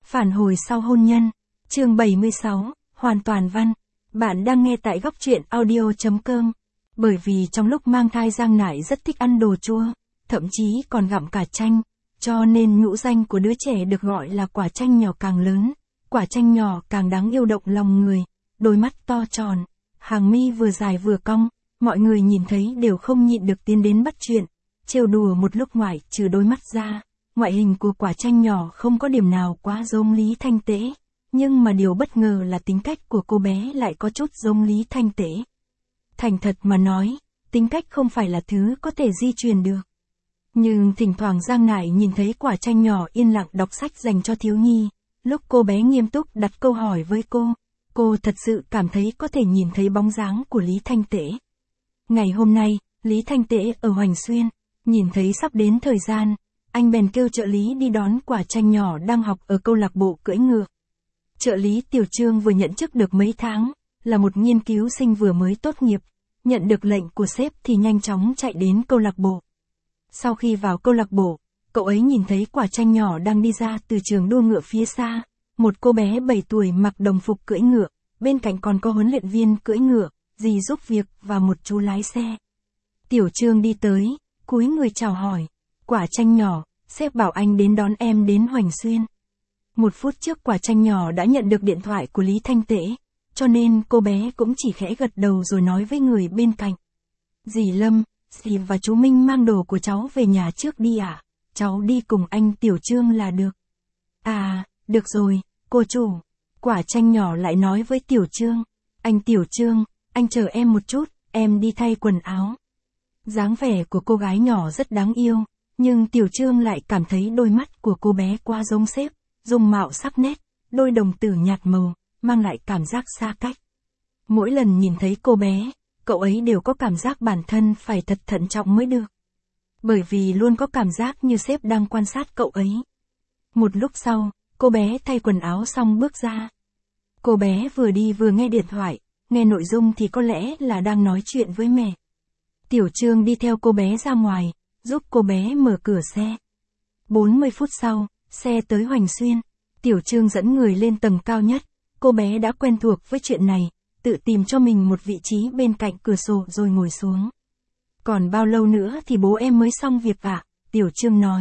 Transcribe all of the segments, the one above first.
Phản hồi sau hôn nhân. Chương 76, hoàn toàn văn. Bạn đang nghe tại góc truyện audio.com. Bởi vì trong lúc mang thai Giang Nải rất thích ăn đồ chua, thậm chí còn gặm cả chanh, cho nên nhũ danh của đứa trẻ được gọi là quả chanh nhỏ càng lớn, quả chanh nhỏ càng đáng yêu động lòng người, đôi mắt to tròn, hàng mi vừa dài vừa cong, mọi người nhìn thấy đều không nhịn được tiến đến bắt chuyện, trêu đùa một lúc ngoại trừ đôi mắt ra. Ngoại hình của quả chanh nhỏ không có điểm nào quá giống Lý Thanh Tế, nhưng mà điều bất ngờ là tính cách của cô bé lại có chút giống Lý Thanh Tế. Thành thật mà nói, tính cách không phải là thứ có thể di truyền được. Nhưng thỉnh thoảng Giang Nải nhìn thấy quả chanh nhỏ yên lặng đọc sách dành cho thiếu nhi, lúc cô bé nghiêm túc đặt câu hỏi với cô thật sự cảm thấy có thể nhìn thấy bóng dáng của Lý Thanh Tế. Ngày hôm nay, Lý Thanh Tế ở Hoành Xuyên, nhìn thấy sắp đến thời gian, anh bèn kêu trợ lý đi đón quả chanh nhỏ đang học ở câu lạc bộ cưỡi ngựa. Trợ lý Tiểu Trương vừa nhận chức được mấy tháng, là một nghiên cứu sinh vừa mới tốt nghiệp, nhận được lệnh của sếp thì nhanh chóng chạy đến câu lạc bộ. Sau khi vào câu lạc bộ, cậu ấy nhìn thấy quả chanh nhỏ đang đi ra từ trường đua ngựa phía xa, một cô bé 7 tuổi mặc đồng phục cưỡi ngựa, bên cạnh còn có huấn luyện viên cưỡi ngựa, dì giúp việc và một chú lái xe. Tiểu Trương đi tới, cúi người chào hỏi. Quả chanh nhỏ, sếp bảo anh đến đón em đến Hoành Xuyên. 1 phút trước quả chanh nhỏ đã nhận được điện thoại của Lý Thanh Tế, cho nên cô bé cũng chỉ khẽ gật đầu rồi nói với người bên cạnh. Dì Lâm, dì và chú Minh mang đồ của cháu về nhà trước đi ạ. Cháu đi cùng anh Tiểu Trương là được. À, được rồi, cô chủ. Quả chanh nhỏ lại nói với Tiểu Trương. Anh Tiểu Trương, anh chờ em một chút, em đi thay quần áo. Dáng vẻ của cô gái nhỏ rất đáng yêu, nhưng Tiểu Trương lại cảm thấy đôi mắt của cô bé quá giống sếp, dung mạo sắc nét, đôi đồng tử nhạt màu, mang lại cảm giác xa cách. Mỗi lần nhìn thấy cô bé, cậu ấy đều có cảm giác bản thân phải thật thận trọng mới được. Bởi vì luôn có cảm giác như sếp đang quan sát cậu ấy. Một lúc sau, cô bé thay quần áo xong bước ra. Cô bé vừa đi vừa nghe điện thoại, nghe nội dung thì có lẽ là đang nói chuyện với mẹ. Tiểu Trương đi theo cô bé ra ngoài, giúp cô bé mở cửa xe. 40 phút sau, xe tới Hoành Xuyên. Tiểu Trương dẫn người lên tầng cao nhất. Cô bé đã quen thuộc với chuyện này, tự tìm cho mình một vị trí bên cạnh cửa sổ rồi ngồi xuống. Còn bao lâu nữa thì bố em mới xong việc ạ? Tiểu Trương nói.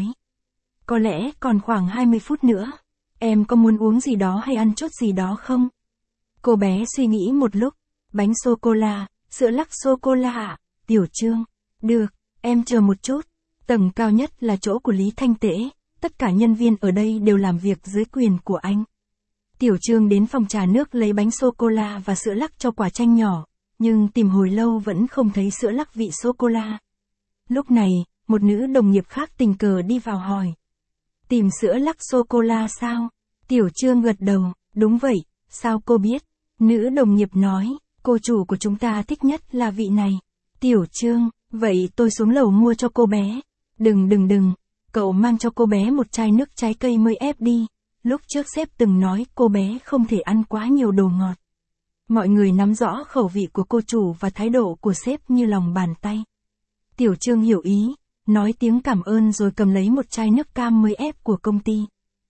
Có lẽ còn khoảng 20 phút nữa. Em có muốn uống gì đó hay ăn chút gì đó không? Cô bé suy nghĩ một lúc. Bánh sô-cô-la, sữa lắc sô-cô-la ạ? Tiểu Trương. Được, em chờ một chút. Tầng cao nhất là chỗ của Lý Thanh Tế. Tất cả nhân viên ở đây đều làm việc dưới quyền của anh. Tiểu Trương đến phòng trà nước lấy bánh sô-cô-la và sữa lắc cho quả chanh nhỏ, nhưng tìm hồi lâu vẫn không thấy sữa lắc vị sô-cô-la. Lúc này, một nữ đồng nghiệp khác tình cờ đi vào hỏi. Tìm sữa lắc sô-cô-la sao? Tiểu Trương gật đầu, đúng vậy, sao cô biết? Nữ đồng nghiệp nói, cô chủ của chúng ta thích nhất là vị này. Tiểu Trương, vậy tôi xuống lầu mua cho cô bé. Đừng, cậu mang cho cô bé một chai nước trái cây mới ép đi. Lúc trước sếp từng nói cô bé không thể ăn quá nhiều đồ ngọt. Mọi người nắm rõ khẩu vị của cô chủ và thái độ của sếp như lòng bàn tay. Tiểu Trương hiểu ý, nói tiếng cảm ơn rồi cầm lấy một chai nước cam mới ép của công ty.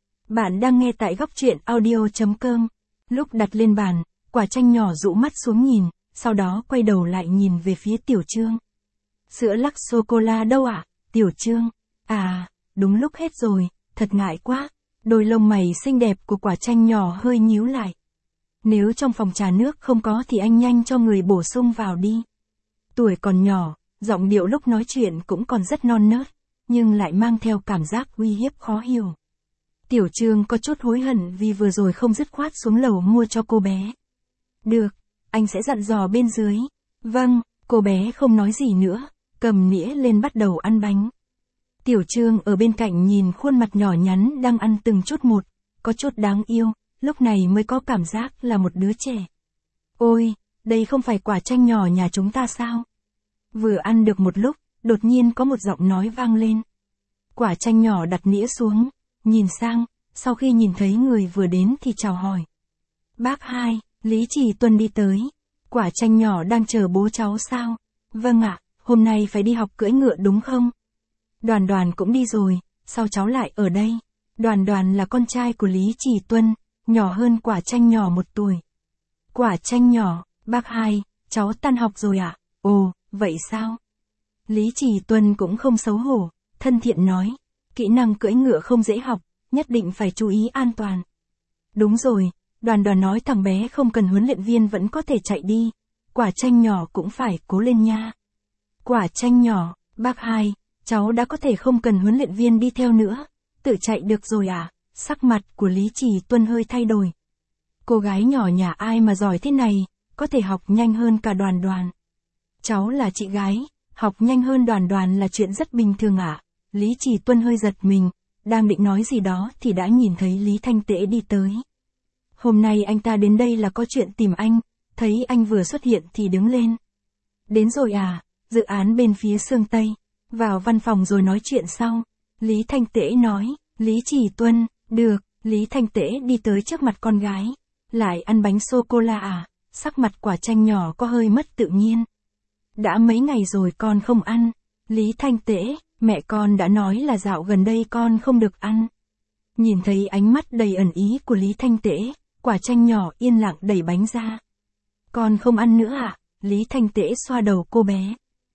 Bạn đang nghe tại góc truyện audio.com. Lúc đặt lên bàn, quả chanh nhỏ rũ mắt xuống nhìn, sau đó quay đầu lại nhìn về phía Tiểu Trương. Sữa lắc sô-cô-la đâu ạ? Tiểu Trương. À, đúng lúc hết rồi, thật ngại quá. Đôi lông mày xinh đẹp của quả chanh nhỏ hơi nhíu lại. Nếu trong phòng trà nước không có thì anh nhanh cho người bổ sung vào đi. Tuổi còn nhỏ, giọng điệu lúc nói chuyện cũng còn rất non nớt, nhưng lại mang theo cảm giác uy hiếp khó hiểu. Tiểu Trương có chút hối hận vì vừa rồi không dứt khoát xuống lầu mua cho cô bé. Được, anh sẽ dặn dò bên dưới. Vâng, cô bé không nói gì nữa, cầm nĩa lên bắt đầu ăn bánh. Tiểu Trương ở bên cạnh nhìn khuôn mặt nhỏ nhắn đang ăn từng chút một, có chút đáng yêu, lúc này mới có cảm giác là một đứa trẻ. Ôi, đây không phải quả chanh nhỏ nhà chúng ta sao? Vừa ăn được một lúc, đột nhiên có một giọng nói vang lên. Quả chanh nhỏ đặt nĩa xuống, nhìn sang, sau khi nhìn thấy người vừa đến thì chào hỏi. Bác hai, Lý Trì Tuân đi tới. Quả chanh nhỏ đang chờ bố cháu sao? Vâng ạ, hôm nay phải đi học cưỡi ngựa đúng không? Đoàn cũng đi rồi, sao cháu lại ở đây? Đoàn Đoàn là con trai của Lý Trì Tuân, nhỏ hơn Quả Chanh nhỏ 1 tuổi. Quả Chanh nhỏ, bác Hai, cháu tan học rồi ạ? Ồ, vậy sao? Lý Trì Tuân cũng không xấu hổ, thân thiện nói, kỹ năng cưỡi ngựa không dễ học, nhất định phải chú ý an toàn. Đúng rồi, Đoàn Đoàn nói thằng bé không cần huấn luyện viên vẫn có thể chạy đi, Quả Chanh nhỏ cũng phải cố lên nha. Quả Chanh nhỏ, bác Hai, cháu đã có thể không cần huấn luyện viên đi theo nữa, tự chạy được rồi à? Sắc mặt của Lý Trì Tuân hơi thay đổi. Cô gái nhỏ nhà ai mà giỏi thế này, có thể học nhanh hơn cả Đoàn Đoàn. Cháu là chị gái, học nhanh hơn Đoàn Đoàn là chuyện rất bình thường ạ. Lý Trì Tuân hơi giật mình, đang định nói gì đó thì đã nhìn thấy Lý Thanh Tễ đi tới. Hôm nay anh ta đến đây là có chuyện tìm anh, thấy anh vừa xuất hiện thì đứng lên. Đến rồi à, dự án bên phía Sương Tây, vào văn phòng rồi nói chuyện sau. Lý Thanh Tễ nói, Lý Trì Tuân, được, Lý Thanh Tễ đi tới trước mặt con gái. Lại ăn bánh sô-cô-la à, sắc mặt Quả Chanh nhỏ có hơi mất tự nhiên. Đã mấy ngày rồi con không ăn. Lý Thanh Tễ, mẹ con đã nói là dạo gần đây con không được ăn. Nhìn thấy ánh mắt đầy ẩn ý của Lý Thanh Tễ, Quả Chanh nhỏ yên lặng đẩy bánh ra. Con không ăn nữa à? Lý Thanh Tễ xoa đầu cô bé.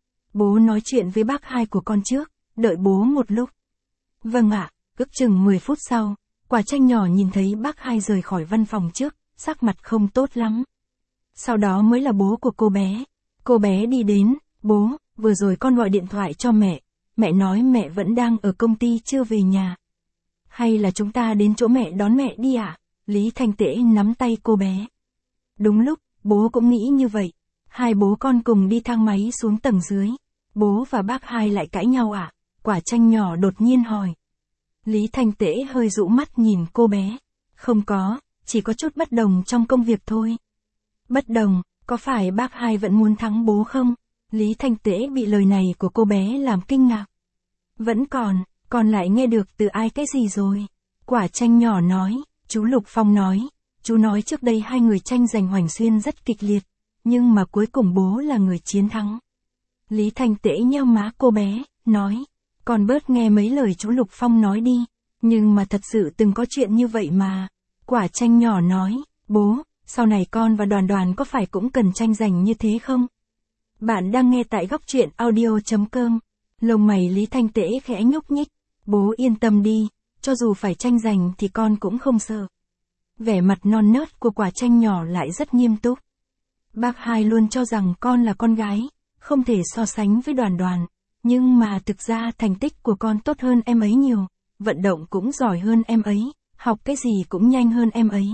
Bố nói chuyện với bác Hai của con trước, đợi bố một lúc. Vâng ạ, ước chừng 10 phút sau, Quả Chanh nhỏ nhìn thấy bác Hai rời khỏi văn phòng trước, sắc mặt không tốt lắm. Sau đó mới là bố của cô bé. Cô bé đi đến, bố, vừa rồi con gọi điện thoại cho mẹ nói mẹ vẫn đang ở công ty chưa về nhà. Hay là chúng ta đến chỗ mẹ đón mẹ đi ạ? Lý Thanh Tễ nắm tay cô bé. Đúng lúc, bố cũng nghĩ như vậy. Hai bố con cùng đi thang máy xuống tầng dưới. Bố và bác Hai lại cãi nhau à? Quả Chanh nhỏ đột nhiên hỏi. Lý Thanh Tễ hơi rũ mắt nhìn cô bé. Không có, chỉ có chút bất đồng trong công việc thôi. Bất đồng, có phải bác Hai vẫn muốn thắng bố không? Lý Thanh Tễ bị lời này của cô bé làm kinh ngạc. Vẫn còn lại nghe được từ ai cái gì rồi? Quả Chanh nhỏ nói, chú Lục Phong nói. Chú nói trước đây hai người tranh giành Hoành Xuyên rất kịch liệt, nhưng mà cuối cùng bố là người chiến thắng. Lý Thanh Tễ nheo má cô bé, nói, con bớt nghe mấy lời chú Lục Phong nói đi, nhưng mà thật sự từng có chuyện như vậy mà. Quả Chanh nhỏ nói, bố, sau này con và Đoàn Đoàn có phải cũng cần tranh giành như thế không? Bạn đang nghe tại góc truyện audio.com. Lông mày Lý Thanh Tễ khẽ nhúc nhích. Bố yên tâm đi, cho dù phải tranh giành thì con cũng không sợ. Vẻ mặt non nớt của Quả Chanh nhỏ lại rất nghiêm túc. Bác Hai luôn cho rằng con là con gái, không thể so sánh với Đoàn Đoàn. Nhưng mà thực ra thành tích của con tốt hơn em ấy nhiều, vận động cũng giỏi hơn em ấy, học cái gì cũng nhanh hơn em ấy.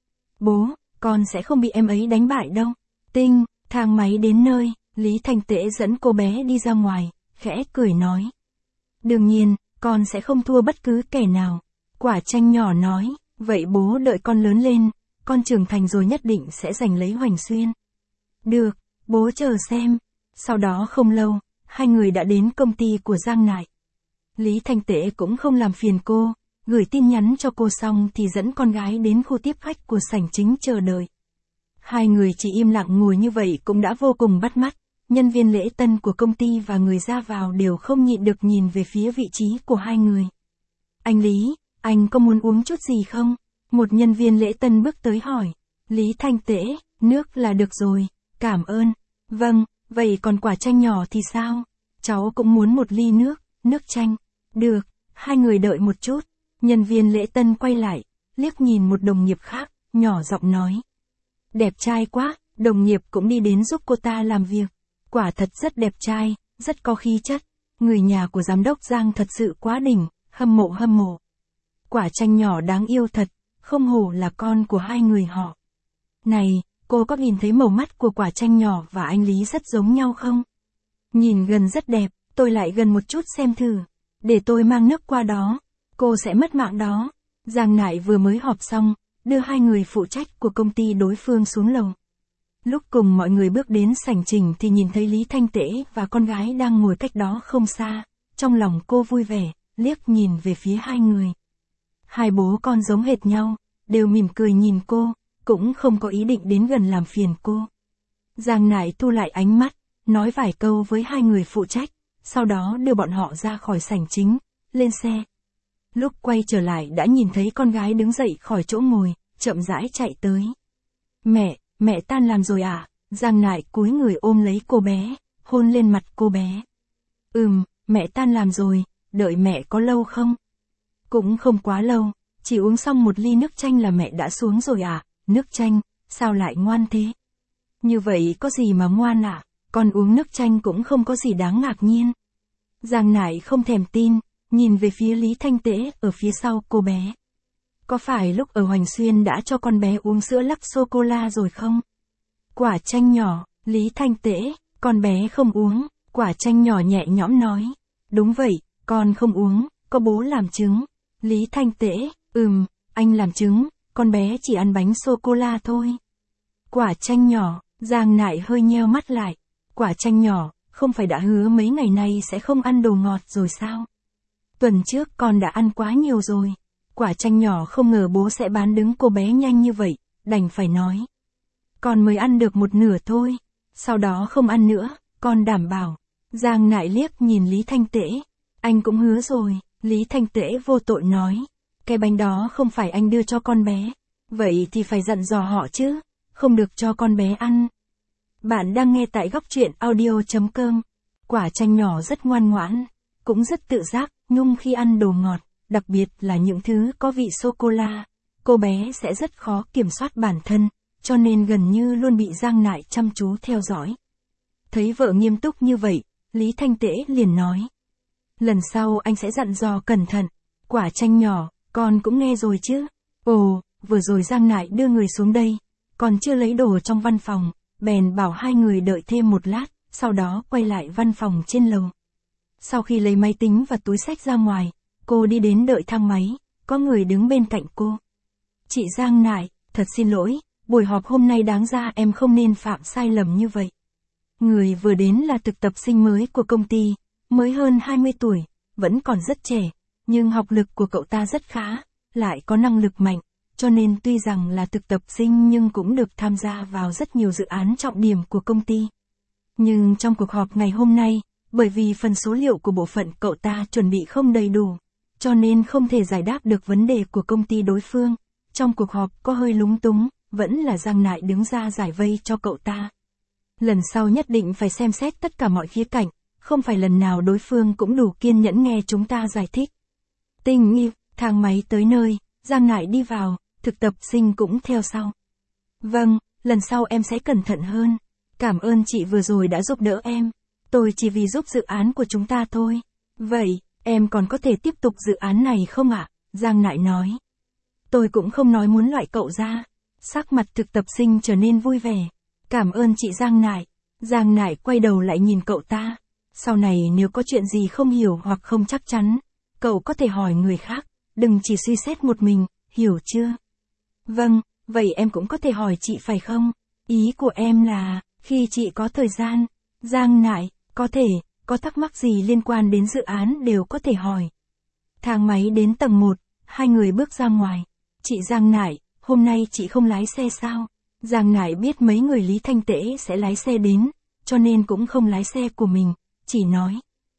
Bố, con sẽ không bị em ấy đánh bại đâu. Tinh, thang máy đến nơi, Lý Thanh Tễ dẫn cô bé đi ra ngoài, khẽ cười nói. Đương nhiên, con sẽ không thua bất cứ kẻ nào. Quả Chanh nhỏ nói, vậy bố đợi con lớn lên, con trưởng thành rồi nhất định sẽ giành lấy Hoành Xuyên. Được, bố chờ xem. Sau đó không lâu, hai người đã đến công ty của Giang Nại. Lý Thanh Tễ cũng không làm phiền cô, gửi tin nhắn cho cô xong thì dẫn con gái đến khu tiếp khách của sảnh chính chờ đợi. Hai người chỉ im lặng ngồi như vậy cũng đã vô cùng bắt mắt, nhân viên lễ tân của công ty và người ra vào đều không nhịn được nhìn về phía vị trí của hai người. Anh Lý, anh có muốn uống chút gì không? Một nhân viên lễ tân bước tới hỏi. Lý Thanh Tễ, nước là được rồi, cảm ơn. Vâng, vậy còn Quả Chanh nhỏ thì sao? Cháu cũng muốn một ly nước chanh. Được, hai người đợi một chút. Nhân viên lễ tân quay lại, liếc nhìn một đồng nghiệp khác, nhỏ giọng nói. Đẹp trai quá, đồng nghiệp cũng đi đến giúp cô ta làm việc. Quả thật rất đẹp trai, rất có khí chất. Người nhà của giám đốc Giang thật sự quá đỉnh, hâm mộ. Quả Chanh nhỏ đáng yêu thật, không hổ là con của hai người họ. Này, cô có nhìn thấy màu mắt của Quả Chanh nhỏ và anh Lý rất giống nhau không? Nhìn gần rất đẹp, tôi lại gần một chút xem thử. Để tôi mang nước qua đó, cô sẽ mất mạng đó. Giang Nại vừa mới họp xong, đưa hai người phụ trách của công ty đối phương xuống lầu. Lúc cùng mọi người bước đến sảnh trình thì nhìn thấy Lý Thanh Tễ và con gái đang ngồi cách đó không xa. Trong lòng cô vui vẻ, liếc nhìn về phía hai người. Hai bố con giống hệt nhau, đều mỉm cười nhìn cô, cũng không có ý định đến gần làm phiền cô. Giang Nại thu lại ánh mắt, nói vài câu với hai người phụ trách, sau đó đưa bọn họ ra khỏi sảnh chính, lên xe. Lúc quay trở lại đã nhìn thấy con gái đứng dậy khỏi chỗ ngồi, chậm rãi chạy tới. Mẹ tan làm rồi à? Giang Nại cúi người ôm lấy cô bé, hôn lên mặt cô bé. Mẹ tan làm rồi, đợi mẹ có lâu không? Cũng không quá lâu, chỉ uống xong một ly nước chanh là mẹ đã xuống rồi à? Nước chanh, sao lại ngoan thế? Như vậy có gì mà ngoan à? Con uống nước chanh cũng không có gì đáng ngạc nhiên. Giang Nại không thèm tin, nhìn về phía Lý Thanh Tễ ở phía sau cô bé. Có phải lúc ở Hoành Xuyên đã cho con bé uống sữa lắc sô-cô-la rồi không? Quả chanh nhỏ, Lý Thanh Tễ, con bé không uống, quả chanh nhỏ nhẹ nhõm nói. Đúng vậy, con không uống, có bố làm chứng. Lý Thanh Tễ, anh làm chứng, con bé chỉ ăn bánh sô-cô-la thôi. Quả chanh nhỏ, Giang Nại hơi nheo mắt lại. Quả chanh nhỏ, không phải đã hứa mấy ngày nay sẽ không ăn đồ ngọt rồi sao? Tuần trước con đã ăn quá nhiều rồi. Quả chanh nhỏ không ngờ bố sẽ bán đứng cô bé nhanh như vậy, đành phải nói. Con mới ăn được một nửa thôi, sau đó không ăn nữa, con đảm bảo. Giang Nại liếc nhìn Lý Thanh Tễ. Anh cũng hứa rồi, Lý Thanh Tễ vô tội nói. Cái bánh đó không phải anh đưa cho con bé. Vậy thì phải dặn dò họ chứ, không được cho con bé ăn. Bạn đang nghe tại góc truyện audio.com. Quả chanh nhỏ rất ngoan ngoãn, cũng rất tự giác, nhung khi ăn đồ ngọt, đặc biệt là những thứ có vị sô-cô-la. Cô bé sẽ rất khó kiểm soát bản thân, cho nên gần như luôn bị Giang Nại chăm chú theo dõi. Thấy vợ nghiêm túc như vậy, Lý Thanh Tễ liền nói. Lần sau anh sẽ dặn dò cẩn thận. Quả chanh nhỏ, con cũng nghe rồi chứ. Ồ, vừa rồi Giang Nại đưa người xuống đây, còn chưa lấy đồ trong văn phòng, bèn bảo hai người đợi thêm một lát, sau đó quay lại văn phòng trên lầu. Sau khi lấy máy tính và túi xách ra ngoài, cô đi đến đợi thang máy, có người đứng bên cạnh cô. Chị Giang Nại, thật xin lỗi, buổi họp hôm nay đáng ra em không nên phạm sai lầm như vậy. Người vừa đến là thực tập sinh mới của công ty, mới hơn 20 tuổi, vẫn còn rất trẻ, nhưng học lực của cậu ta rất khá, lại có năng lực mạnh, cho nên tuy rằng là thực tập sinh nhưng cũng được tham gia vào rất nhiều dự án trọng điểm của công ty. Nhưng trong cuộc họp ngày hôm nay, bởi vì phần số liệu của bộ phận cậu ta chuẩn bị không đầy đủ, cho nên không thể giải đáp được vấn đề của công ty đối phương. Trong cuộc họp có hơi lúng túng, vẫn là Giang Nại đứng ra giải vây cho cậu ta. Lần sau nhất định phải xem xét tất cả mọi khía cạnh, không phải lần nào đối phương cũng đủ kiên nhẫn nghe chúng ta giải thích. Tình yêu, thang máy tới nơi, Giang Nại đi vào, thực tập sinh cũng theo sau. Vâng, lần sau em sẽ cẩn thận hơn. Cảm ơn chị vừa rồi đã giúp đỡ em. Tôi chỉ vì giúp dự án của chúng ta thôi. Vậy, em còn có thể tiếp tục dự án này không ạ? Giang Nại nói. Tôi cũng không nói muốn loại cậu ra. Sắc mặt thực tập sinh trở nên vui vẻ. Cảm ơn chị Giang Nại. Giang Nại quay đầu lại nhìn cậu ta. Sau này nếu có chuyện gì không hiểu hoặc không chắc chắn, cậu có thể hỏi người khác, đừng chỉ suy xét một mình, hiểu chưa? Vâng, vậy em cũng có thể hỏi chị phải không? Ý của em là, khi chị có thời gian, Giang Nại, có thể, có thắc mắc gì liên quan đến dự án đều có thể hỏi. Thang máy đến tầng 1, hai người bước ra ngoài. Chị Giang Nại, hôm nay chị không lái xe sao? Giang Nại biết mấy người Lý Thanh Tễ sẽ lái xe đến, cho nên cũng không lái xe của mình, chỉ nói.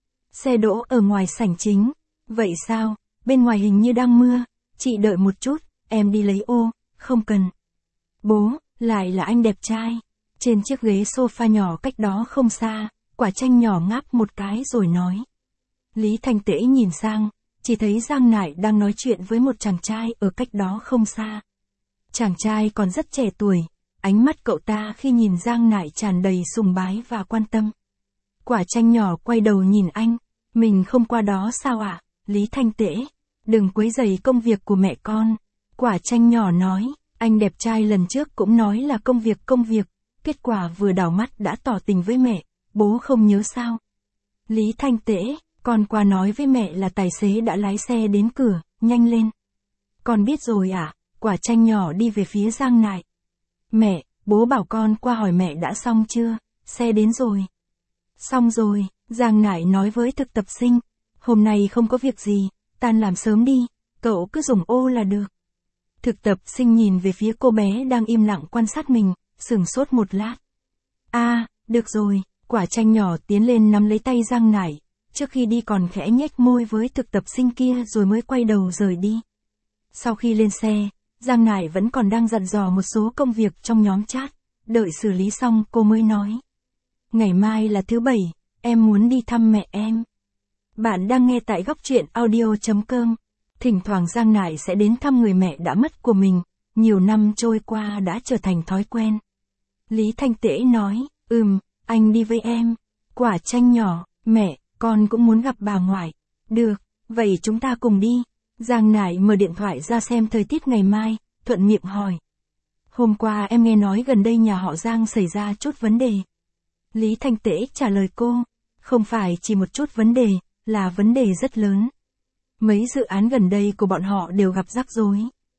Xe đỗ ở ngoài sảnh chính. Vậy sao, bên ngoài hình như đang mưa, chị đợi một chút, em đi lấy ô, không cần. Bố, lại là anh đẹp trai. Trên chiếc ghế sofa nhỏ cách đó không xa, quả chanh nhỏ ngáp một cái rồi nói. Lý Thanh Tễ nhìn sang, chỉ thấy Giang Nại đang nói chuyện với một chàng trai ở cách đó không xa. Chàng trai còn rất trẻ tuổi, ánh mắt cậu ta khi nhìn Giang Nại tràn đầy sùng bái và quan tâm. Quả chanh nhỏ quay đầu nhìn anh, mình không qua đó sao ạ? Lý Thanh Tễ, đừng quấy rầy công việc của mẹ con. Quả chanh nhỏ nói, anh đẹp trai lần trước cũng nói là công việc, kết quả vừa đảo mắt đã tỏ tình với mẹ, bố không nhớ sao? Lý Thanh Tễ, con qua nói với mẹ là tài xế đã lái xe đến cửa, nhanh lên. Con biết rồi ạ. Quả chanh nhỏ đi về phía Giang Nại. Mẹ, bố bảo con qua hỏi mẹ đã xong chưa, xe đến rồi. Xong rồi, Giang Nại nói với thực tập sinh. Hôm nay không có việc gì, tan làm sớm đi, cậu cứ dùng ô là được. Thực tập sinh nhìn về phía cô bé đang im lặng quan sát mình, sửng sốt một lát. À, được rồi, quả chanh nhỏ tiến lên nắm lấy tay Giang Nại. trước khi đi còn khẽ nhếch môi với thực tập sinh kia rồi mới quay đầu rời đi. Sau khi lên xe, Giang Nải vẫn còn đang dặn dò một số công việc trong nhóm chat, đợi xử lý xong cô mới nói. Ngày mai là thứ Bảy, em muốn đi thăm mẹ em. Bạn đang nghe tại góc truyện audio.com. Thỉnh thoảng Giang Nải sẽ đến thăm người mẹ đã mất của mình, nhiều năm trôi qua đã trở thành thói quen. Lý Thanh Tễ nói, anh đi với em. Quả Chanh nhỏ, mẹ, con cũng muốn gặp bà ngoại. Được, vậy chúng ta cùng đi. Giang Nải mở điện thoại ra xem thời tiết ngày mai, thuận miệng hỏi. Hôm qua em nghe nói gần đây nhà họ Giang xảy ra chút vấn đề. Lý Thanh Tễ trả lời cô, không phải chỉ một chút vấn đề, là vấn đề rất lớn. Mấy dự án gần đây của bọn họ đều gặp rắc rối.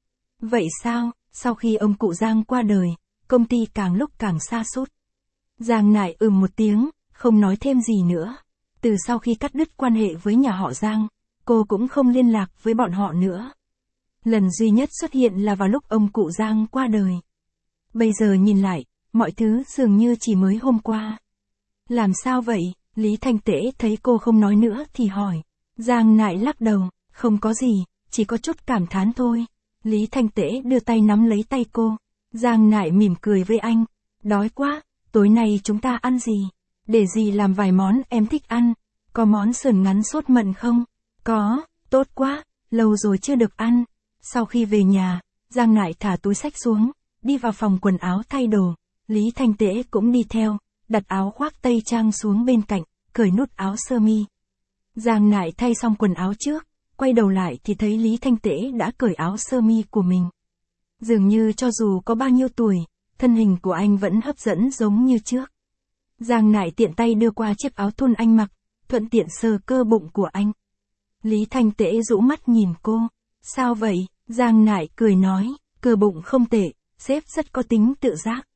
Vậy sao, sau khi ông cụ Giang qua đời, công ty càng lúc càng sa sút. Giang Nải một tiếng, không nói thêm gì nữa. Từ sau khi cắt đứt quan hệ với nhà họ Giang, cô cũng không liên lạc với bọn họ nữa. Lần duy nhất xuất hiện là vào lúc ông cụ Giang qua đời. Bây giờ nhìn lại, mọi thứ dường như chỉ mới hôm qua. Làm sao vậy? Lý Thanh Tễ thấy cô không nói nữa thì hỏi. Giang Nải lắc đầu, không có gì, chỉ có chút cảm thán thôi. Lý Thanh Tễ đưa tay nắm lấy tay cô. Giang Nải mỉm cười với anh. Đói quá, tối nay chúng ta ăn gì? Để dì làm vài món em thích ăn. Có món sườn ngắn sốt mận không? Có, tốt quá, lâu rồi chưa được ăn. Sau khi về nhà, Giang Nải thả túi xách xuống, đi vào phòng quần áo thay đồ. Lý Thanh Tễ cũng đi theo, đặt áo khoác tây trang xuống bên cạnh, cởi nút áo sơ mi. Giang Nải thay xong quần áo trước, quay đầu lại thì thấy Lý Thanh Tễ đã cởi áo sơ mi của mình. Dường như cho dù có bao nhiêu tuổi, thân hình của anh vẫn hấp dẫn giống như trước. Giang Nải tiện tay đưa qua chiếc áo thun anh mặc, thuận tiện sờ cơ bụng của anh. Lý Thanh Tễ rũ mắt nhìn cô. Sao vậy? Giang Nải cười nói, cơ bụng không tệ, sếp rất có tính tự giác.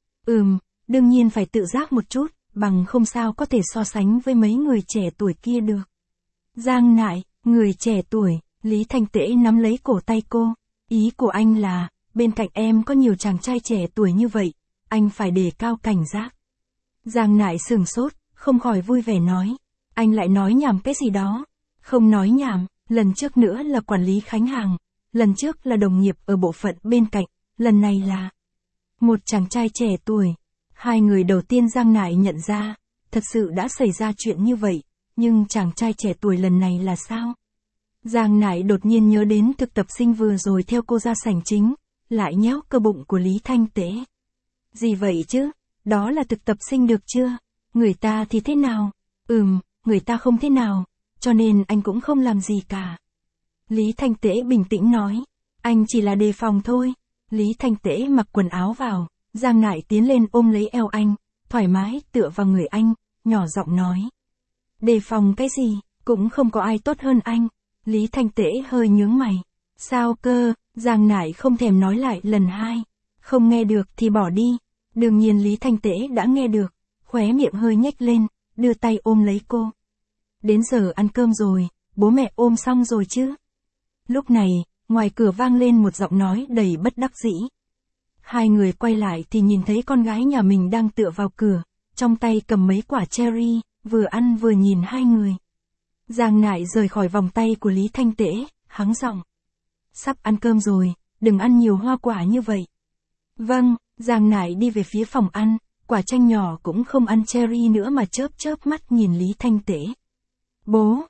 Đương nhiên phải tự giác một chút, bằng không sao có thể so sánh với mấy người trẻ tuổi kia được. Giang Nải, người trẻ tuổi, Lý Thanh Tễ nắm lấy cổ tay cô. Ý của anh là, bên cạnh em có nhiều chàng trai trẻ tuổi như vậy, anh phải đề cao cảnh giác. Giang Nải sửng sốt, không khỏi vui vẻ nói. Anh lại nói nhảm cái gì đó? Không nói nhảm, lần trước nữa là quản lý khách hàng, lần trước là đồng nghiệp ở bộ phận bên cạnh, lần này là một chàng trai trẻ tuổi. Hai người đầu tiên Giang Nải nhận ra, thật sự đã xảy ra chuyện như vậy, nhưng chàng trai trẻ tuổi lần này là sao? Giang Nải đột nhiên nhớ đến thực tập sinh vừa rồi theo cô ra sảnh chính, lại nhéo cơ bụng của Lý Thanh Tễ. Gì vậy chứ? Đó là thực tập sinh được chưa? Người ta thì thế nào? Người ta không thế nào, cho nên anh cũng không làm gì cả. Lý Thanh Tễ bình tĩnh nói, anh chỉ là đề phòng thôi. Lý Thanh Tễ mặc quần áo vào, Giang Nải tiến lên ôm lấy eo anh, thoải mái tựa vào người anh, nhỏ giọng nói. Đề phòng cái gì, cũng không có ai tốt hơn anh. Lý Thanh Tễ hơi nhướng mày. Sao cơ? Giang Nải không thèm nói lại lần hai. Không nghe được thì bỏ đi. Đương nhiên Lý Thanh Tễ đã nghe được, khóe miệng hơi nhếch lên, đưa tay ôm lấy cô. Đến giờ ăn cơm rồi, bố mẹ ôm xong rồi chứ? Lúc này, ngoài cửa vang lên một giọng nói đầy bất đắc dĩ. Hai người quay lại thì nhìn thấy con gái nhà mình đang tựa vào cửa, trong tay cầm mấy quả cherry, vừa ăn vừa nhìn hai người. Giang Nải rời khỏi vòng tay của Lý Thanh Tễ, hắng giọng. Sắp ăn cơm rồi, đừng ăn nhiều hoa quả như vậy. Vâng, Giang Nải đi về phía phòng ăn, Quả Chanh nhỏ cũng không ăn cherry nữa mà chớp chớp mắt nhìn Lý Thanh Tễ. Bố,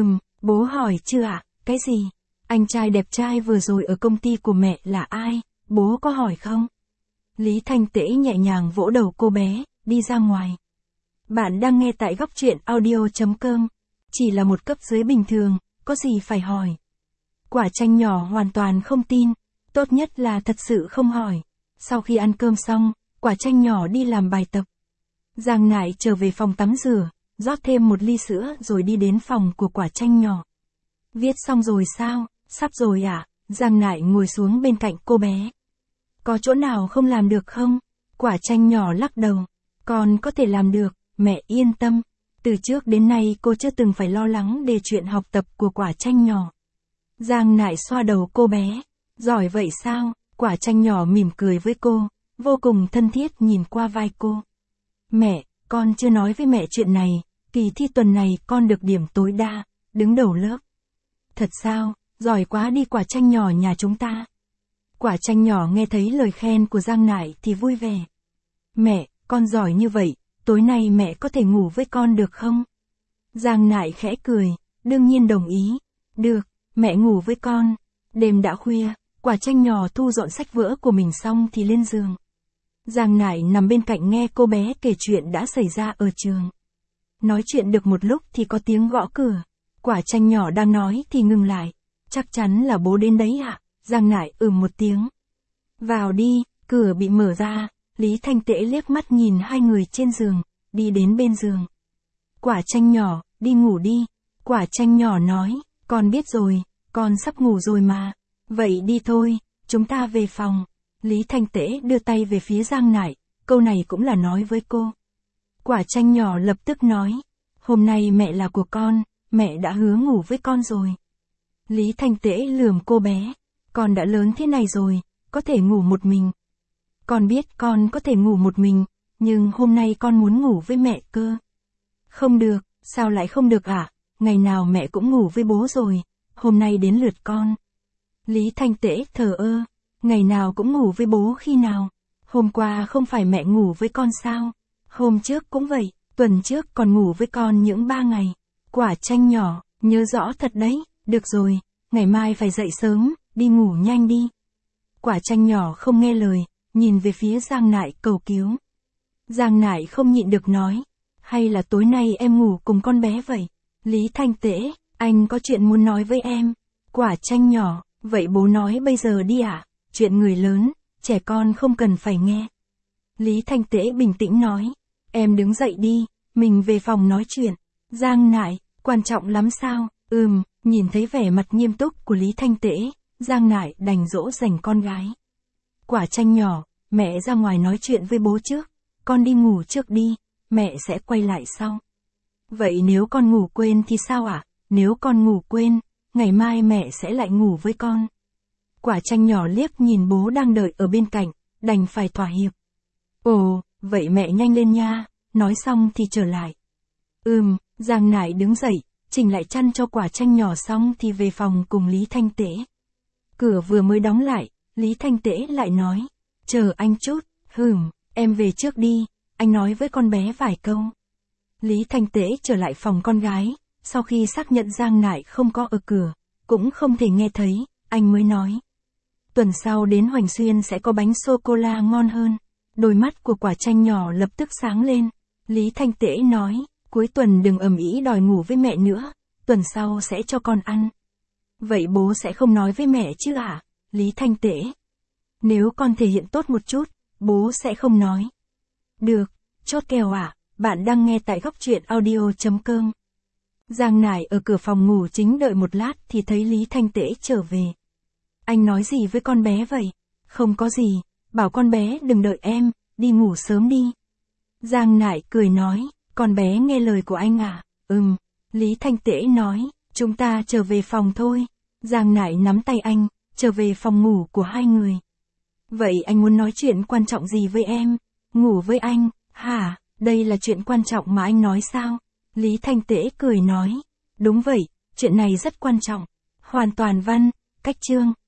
bố hỏi chưa ạ? Cái gì? Anh trai đẹp trai vừa rồi ở công ty của mẹ là ai? Bố có hỏi không? Lý Thanh Tễ nhẹ nhàng vỗ đầu cô bé, đi ra ngoài. Bạn đang nghe tại góc truyện audio.com. Chỉ là một cấp dưới bình thường, có gì phải hỏi? Quả Chanh nhỏ hoàn toàn không tin, tốt nhất là thật sự không hỏi. Sau khi ăn cơm xong, Quả Chanh nhỏ đi làm bài tập. Giang Nải trở về phòng tắm rửa, rót thêm một ly sữa rồi đi đến phòng của Quả Chanh nhỏ. Viết xong rồi sao? Sắp rồi ạ. Giang Nải ngồi xuống bên cạnh cô bé. Có chỗ nào không làm được không? Quả Chanh nhỏ lắc đầu. Con có thể làm được, mẹ yên tâm. Từ trước đến nay cô chưa từng phải lo lắng về chuyện học tập của Quả Chanh nhỏ. Giang Nải xoa đầu cô bé. Giỏi vậy sao? Quả Chanh nhỏ mỉm cười với cô, vô cùng thân thiết nhìn qua vai cô. Mẹ, con chưa nói với mẹ chuyện này, Kỳ thi tuần này con được điểm tối đa, đứng đầu lớp. Thật sao, giỏi quá đi Quả Chanh nhỏ nhà chúng ta. Quả Chanh nhỏ nghe thấy lời khen của Giang Nải thì vui vẻ. Mẹ, con giỏi như vậy, tối nay mẹ có thể ngủ với con được không? Giang Nải khẽ cười, đương nhiên đồng ý. Được, mẹ ngủ với con. Đêm đã khuya, Quả Chanh nhỏ thu dọn sách vở của mình xong thì lên giường. Giang Nải nằm bên cạnh nghe cô bé kể chuyện đã xảy ra ở trường. Nói chuyện được một lúc thì có tiếng gõ cửa. Quả Chanh nhỏ đang nói thì ngừng lại. Chắc chắn là bố đến đấy ạ. Giang Nải một tiếng. Vào đi, cửa bị mở ra. Lý Thanh Tễ liếc mắt nhìn hai người trên giường, đi đến bên giường. Quả Chanh nhỏ, đi ngủ đi. Quả Chanh nhỏ nói, con biết rồi, con sắp ngủ rồi mà. Vậy đi thôi, chúng ta về phòng. Lý Thanh Tễ đưa tay về phía Giang Nải, câu này cũng là nói với cô. Quả Chanh nhỏ lập tức nói, hôm nay mẹ là của con, mẹ đã hứa ngủ với con rồi. Lý Thanh Tễ lườm cô bé, con đã lớn thế này rồi, có thể ngủ một mình. Con biết con có thể ngủ một mình, nhưng hôm nay con muốn ngủ với mẹ cơ. Không được, sao lại không được ạ? Ngày nào mẹ cũng ngủ với bố rồi, hôm nay đến lượt con. Lý Thanh Tễ thờ ơ, ngày nào cũng ngủ với bố khi nào? Hôm qua không phải mẹ ngủ với con sao? Hôm trước cũng vậy, tuần trước còn ngủ với con những 3 ngày. Quả Chanh nhỏ, nhớ rõ thật đấy, được rồi, ngày mai phải dậy sớm, đi ngủ nhanh đi. Quả Chanh nhỏ không nghe lời, nhìn về phía Giang Nải cầu cứu. Giang Nải không nhịn được nói, hay là tối nay em ngủ cùng con bé vậy? Lý Thanh Tễ, anh có chuyện muốn nói với em. Quả Chanh nhỏ, vậy bố nói bây giờ đi ạ, chuyện người lớn, trẻ con không cần phải nghe. Lý Thanh Tễ bình tĩnh nói, em đứng dậy đi, mình về phòng nói chuyện. Giang Nải, quan trọng lắm sao? Nhìn thấy vẻ mặt nghiêm túc của Lý Thanh Tễ, Giang Nải đành dỗ dành con gái. Quả Chanh nhỏ, mẹ ra ngoài nói chuyện với bố trước, con đi ngủ trước đi, mẹ sẽ quay lại sau. Vậy nếu con ngủ quên thì sao ạ? Nếu con ngủ quên, ngày mai mẹ sẽ lại ngủ với con. Quả Chanh nhỏ liếc nhìn bố đang đợi ở bên cạnh, đành phải thỏa hiệp. Ồ, vậy mẹ nhanh lên nha, nói xong thì trở lại. Giang Nải đứng dậy, chỉnh lại chăn cho Quả Chanh nhỏ xong thì về phòng cùng Lý Thanh Tễ. Cửa vừa mới đóng lại, Lý Thanh Tễ lại nói, chờ anh chút, em về trước đi, anh nói với con bé vài câu. Lý Thanh Tễ trở lại phòng con gái, sau khi xác nhận Giang Nải không có ở cửa, cũng không thể nghe thấy, anh mới nói. Tuần sau đến Hoành Xuyên sẽ có bánh sô-cô-la ngon hơn. Đôi mắt của Quả Chanh nhỏ lập tức sáng lên. Lý Thanh Tễ nói, cuối tuần đừng ầm ĩ đòi ngủ với mẹ nữa, tuần sau sẽ cho con ăn. Vậy bố sẽ không nói với mẹ chứ ạ? Lý Thanh Tễ. Nếu con thể hiện tốt một chút, bố sẽ không nói. Được, chốt kèo ạ. Bạn đang nghe tại góc truyện audio.com. Giang Nải ở cửa phòng ngủ chính đợi một lát thì thấy Lý Thanh Tễ trở về. Anh nói gì với con bé vậy? Không có gì, bảo con bé đừng đợi em, đi ngủ sớm đi. Giang Nải cười nói, con bé nghe lời của anh à? Lý Thanh Tễ nói, chúng ta trở về phòng thôi. Giang Nải nắm tay anh, trở về phòng ngủ của hai người. Vậy anh muốn nói chuyện quan trọng gì với em? Ngủ với anh, hả? Đây là chuyện quan trọng mà anh nói sao? Lý Thanh Tễ cười nói, đúng vậy, chuyện này rất quan trọng. Hoàn toàn văn, cách chương.